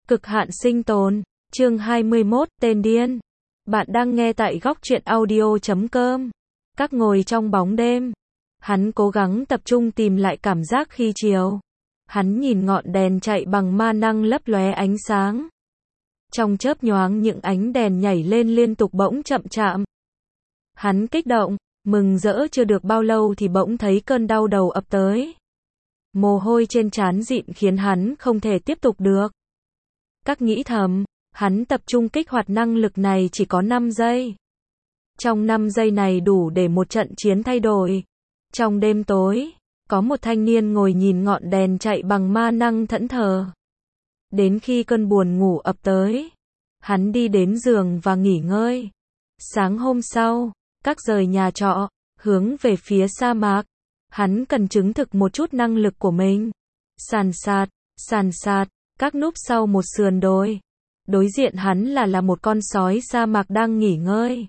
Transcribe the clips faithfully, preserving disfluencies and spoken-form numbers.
Cực hạn sinh tồn, chương hai mươi mốt, tên điên. Bạn đang nghe tại góc truyện audio chấm com. Các ngồi trong bóng đêm. Hắn cố gắng tập trung tìm lại cảm giác khi chiều. Hắn nhìn ngọn đèn chạy bằng ma năng lấp lóe ánh sáng. Trong chớp nhoáng những ánh đèn nhảy lên liên tục bỗng chậm chạm. Hắn kích động, mừng rỡ chưa được bao lâu thì bỗng thấy cơn đau đầu ập tới. Mồ hôi trên trán dịn khiến hắn không thể tiếp tục được. Các nghĩ thầm, hắn tập trung kích hoạt năng lực này chỉ có năm giây. Trong năm giây này đủ để một trận chiến thay đổi. Trong đêm tối, có một thanh niên ngồi nhìn ngọn đèn chạy bằng ma năng thẫn thờ. Đến khi cơn buồn ngủ ập tới, hắn đi đến giường và nghỉ ngơi. Sáng hôm sau, các rời nhà trọ, hướng về phía sa mạc. Hắn cần chứng thực một chút năng lực của mình. Sàn sạt, sàn sạt, các núp sau một sườn đồi. Đối diện hắn là là một con sói sa mạc đang nghỉ ngơi.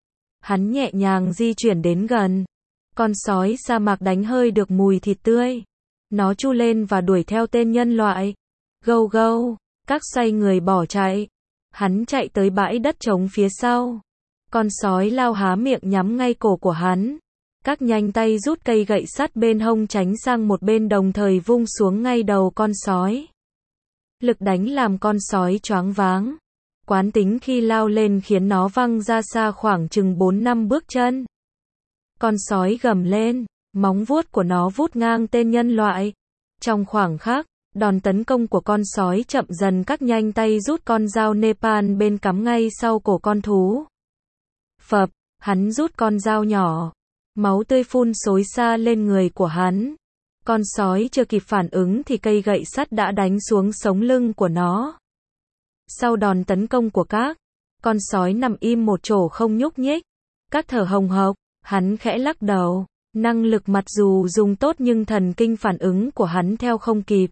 Hắn nhẹ nhàng di chuyển đến gần. Con sói sa mạc đánh hơi được mùi thịt tươi. Nó chu lên và đuổi theo tên nhân loại. Gâu gâu, các xoay người bỏ chạy. Hắn chạy tới bãi đất trống phía sau. Con sói lao há miệng nhắm ngay cổ của hắn. Các nhanh tay rút cây gậy sắt bên hông tránh sang một bên đồng thời vung xuống ngay đầu con sói. Lực đánh làm con sói choáng váng. Quán tính khi lao lên khiến nó văng ra xa khoảng chừng bốn năm bước chân. Con sói gầm lên, móng vuốt của nó vút ngang tên nhân loại. Trong khoảng khắc, đòn tấn công của con sói chậm dần, các nhanh tay rút con dao Nepal bên cắm ngay sau cổ con thú. Phập, hắn rút con dao nhỏ. Máu tươi phun xối xa lên người của hắn. Con sói chưa kịp phản ứng thì cây gậy sắt đã đánh xuống sống lưng của nó. Sau đòn tấn công của các, con sói nằm im một chỗ không nhúc nhích. Các thở hồng hộc, hắn khẽ lắc đầu. Năng lực mặc dù dùng tốt nhưng thần kinh phản ứng của hắn theo không kịp.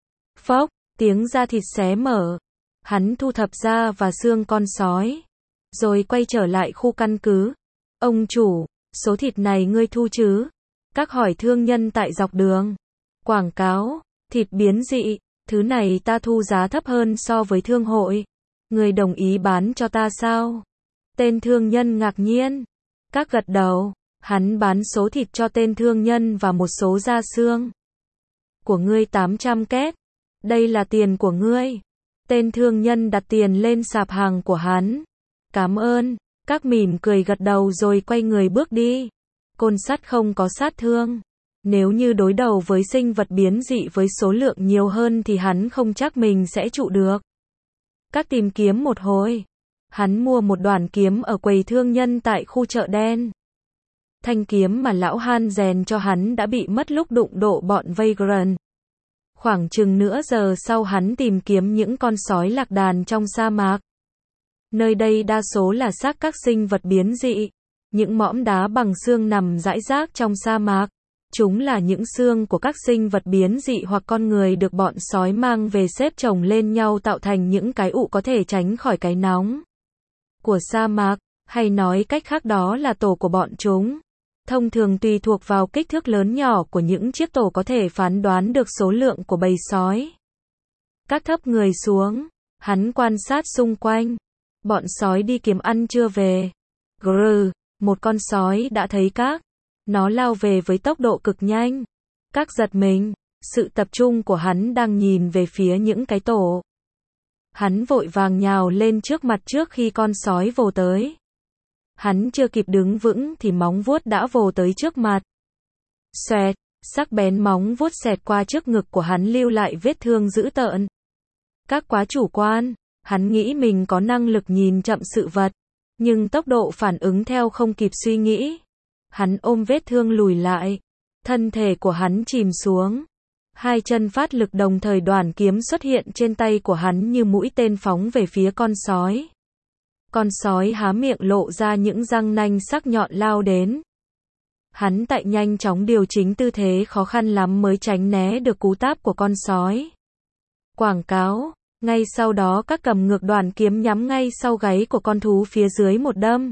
Phốc, tiếng da thịt xé mở. Hắn thu thập da và xương con sói. Rồi quay trở lại khu căn cứ. Ông chủ, số thịt này ngươi thu chứ? Các hỏi thương nhân tại dọc đường. Quảng cáo, thịt biến dị, thứ này ta thu giá thấp hơn so với thương hội. Người đồng ý bán cho ta sao? Tên thương nhân ngạc nhiên. Các gật đầu, hắn bán số thịt cho tên thương nhân và một số da xương. Của ngươi tám trăm két. Đây là tiền của ngươi. Tên thương nhân đặt tiền lên sạp hàng của hắn. Cảm ơn. Các mỉm cười gật đầu rồi quay người bước đi. Côn sắt không có sát thương. Nếu như đối đầu với sinh vật biến dị với số lượng nhiều hơn thì hắn không chắc mình sẽ trụ được. Các tìm kiếm một hồi. Hắn mua một đoạn kiếm ở quầy thương nhân tại khu chợ đen. Thanh kiếm mà lão Han rèn cho hắn đã bị mất lúc đụng độ bọn Vagrant. Khoảng chừng nửa giờ sau hắn tìm kiếm những con sói lạc đàn trong sa mạc. Nơi đây đa số là xác các sinh vật biến dị. Những mỏm đá bằng xương nằm rải rác trong sa mạc. Chúng là những xương của các sinh vật biến dị hoặc con người được bọn sói mang về xếp chồng lên nhau tạo thành những cái ụ có thể tránh khỏi cái nóng của sa mạc, hay nói cách khác đó là tổ của bọn chúng. Thông thường tùy thuộc vào kích thước lớn nhỏ của những chiếc tổ có thể phán đoán được số lượng của bầy sói. Các thấp người xuống, hắn quan sát xung quanh. Bọn sói đi kiếm ăn chưa về. Grr, một con sói đã thấy các. Nó lao về với tốc độ cực nhanh. Các giật mình, sự tập trung của hắn đang nhìn về phía những cái tổ. Hắn vội vàng nhào lên trước mặt trước khi con sói vồ tới. Hắn chưa kịp đứng vững thì móng vuốt đã vồ tới trước mặt. Xoẹt, sắc bén móng vuốt xẹt qua trước ngực của hắn lưu lại vết thương dữ tợn. Các quá chủ quan, hắn nghĩ mình có năng lực nhìn chậm sự vật, nhưng tốc độ phản ứng theo không kịp suy nghĩ. Hắn ôm vết thương lùi lại, thân thể của hắn chìm xuống. Hai chân phát lực đồng thời đoàn kiếm xuất hiện trên tay của hắn như mũi tên phóng về phía con sói. Con sói há miệng lộ ra những răng nanh sắc nhọn lao đến. Hắn tại nhanh chóng điều chỉnh tư thế khó khăn lắm mới tránh né được cú táp của con sói. Quảng cáo, ngay sau đó các cầm ngược đoàn kiếm nhắm ngay sau gáy của con thú phía dưới một đâm.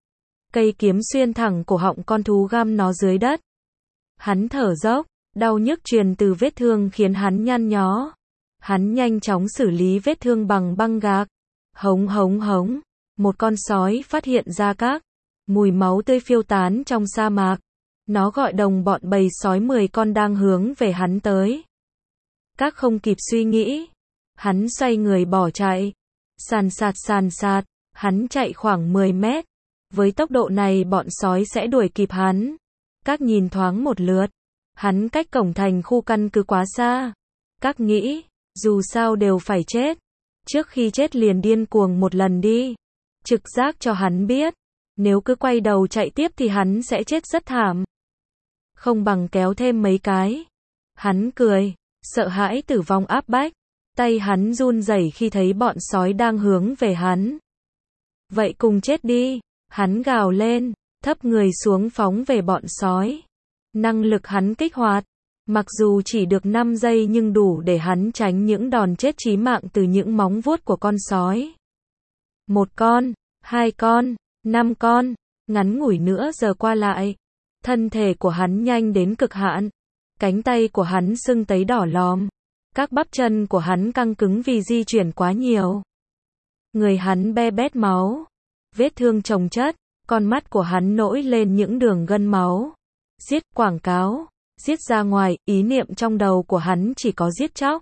Cây kiếm xuyên thẳng cổ họng con thú găm nó dưới đất. Hắn thở dốc, đau nhức truyền từ vết thương khiến hắn nhăn nhó. Hắn nhanh chóng xử lý vết thương bằng băng gạc. Hống hống hống, một con sói phát hiện ra các mùi máu tươi phiêu tán trong sa mạc. Nó gọi đồng bọn bầy sói mười con đang hướng về hắn tới. Các không kịp suy nghĩ. Hắn xoay người bỏ chạy. Sàn sạt sàn sạt, hắn chạy khoảng mười mét. Với tốc độ này bọn sói sẽ đuổi kịp hắn. Các nhìn thoáng một lượt. Hắn cách cổng thành khu căn cứ quá xa. Các nghĩ, dù sao đều phải chết. Trước khi chết liền điên cuồng một lần đi. Trực giác cho hắn biết. Nếu cứ quay đầu chạy tiếp thì hắn sẽ chết rất thảm. Không bằng kéo thêm mấy cái. Hắn cười, sợ hãi tử vong áp bách. Tay hắn run rẩy khi thấy bọn sói đang hướng về hắn. Vậy cùng chết đi. Hắn gào lên, thấp người xuống phóng về bọn sói. Năng lực hắn kích hoạt. Mặc dù chỉ được năm giây nhưng đủ để hắn tránh những đòn chết chí mạng từ những móng vuốt của con sói. Một con, hai con, năm con, ngắn ngủi nữa giờ qua lại. Thân thể của hắn nhanh đến cực hạn. Cánh tay của hắn sưng tấy đỏ lòm. Các bắp chân của hắn căng cứng vì di chuyển quá nhiều. Người hắn be bét máu. Vết thương chồng chất. Con mắt của hắn nổi lên những đường gân máu. Giết quảng cáo. Giết ra ngoài, ý niệm trong đầu của hắn chỉ có giết chóc.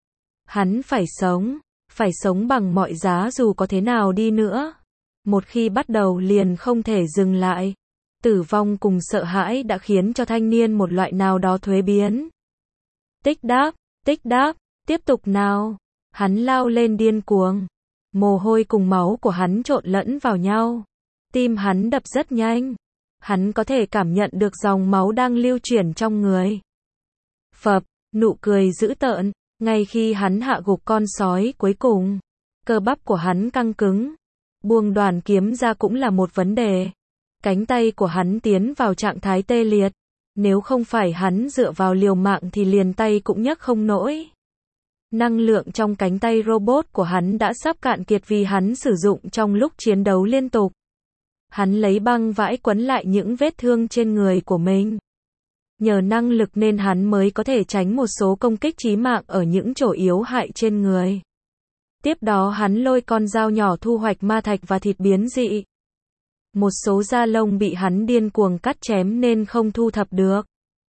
Hắn phải sống. Phải sống bằng mọi giá dù có thế nào đi nữa. Một khi bắt đầu liền không thể dừng lại. Tử vong cùng sợ hãi đã khiến cho thanh niên một loại nào đó thuế biến. Tích đáp, tích đáp, tiếp tục nào. Hắn lao lên điên cuồng. Mồ hôi cùng máu của hắn trộn lẫn vào nhau. Tim hắn đập rất nhanh. Hắn có thể cảm nhận được dòng máu đang lưu chuyển trong người. Phập, nụ cười dữ tợn. Ngay khi hắn hạ gục con sói cuối cùng, cơ bắp của hắn căng cứng. Buông đoàn kiếm ra cũng là một vấn đề. Cánh tay của hắn tiến vào trạng thái tê liệt. Nếu không phải hắn dựa vào liều mạng thì liền tay cũng nhấc không nổi. Năng lượng trong cánh tay robot của hắn đã sắp cạn kiệt vì hắn sử dụng trong lúc chiến đấu liên tục. Hắn lấy băng vải quấn lại những vết thương trên người của mình. Nhờ năng lực nên hắn mới có thể tránh một số công kích chí mạng ở những chỗ yếu hại trên người. Tiếp đó hắn lôi con dao nhỏ thu hoạch ma thạch và thịt biến dị. Một số da lông bị hắn điên cuồng cắt chém nên không thu thập được.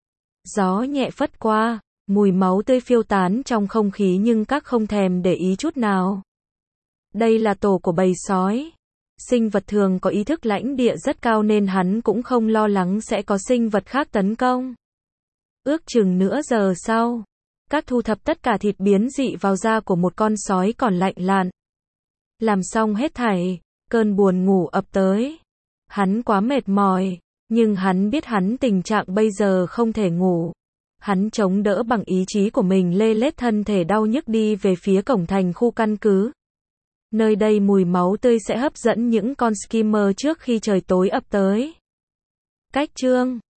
Gió nhẹ phất qua, mùi máu tươi phiêu tán trong không khí nhưng các không thèm để ý chút nào. Đây là tổ của bầy sói. Sinh vật thường có ý thức lãnh địa rất cao nên hắn cũng không lo lắng sẽ có sinh vật khác tấn công. Ước chừng nửa giờ sau, các thu thập tất cả thịt biến dị vào da của một con sói còn lạnh lặn. Làm xong hết thảy, cơn buồn ngủ ập tới. Hắn quá mệt mỏi, nhưng hắn biết hắn tình trạng bây giờ không thể ngủ. Hắn chống đỡ bằng ý chí của mình lê lết thân thể đau nhức đi về phía cổng thành khu căn cứ. Nơi đây mùi máu tươi sẽ hấp dẫn những con skimmer trước khi trời tối ập tới. Cách chương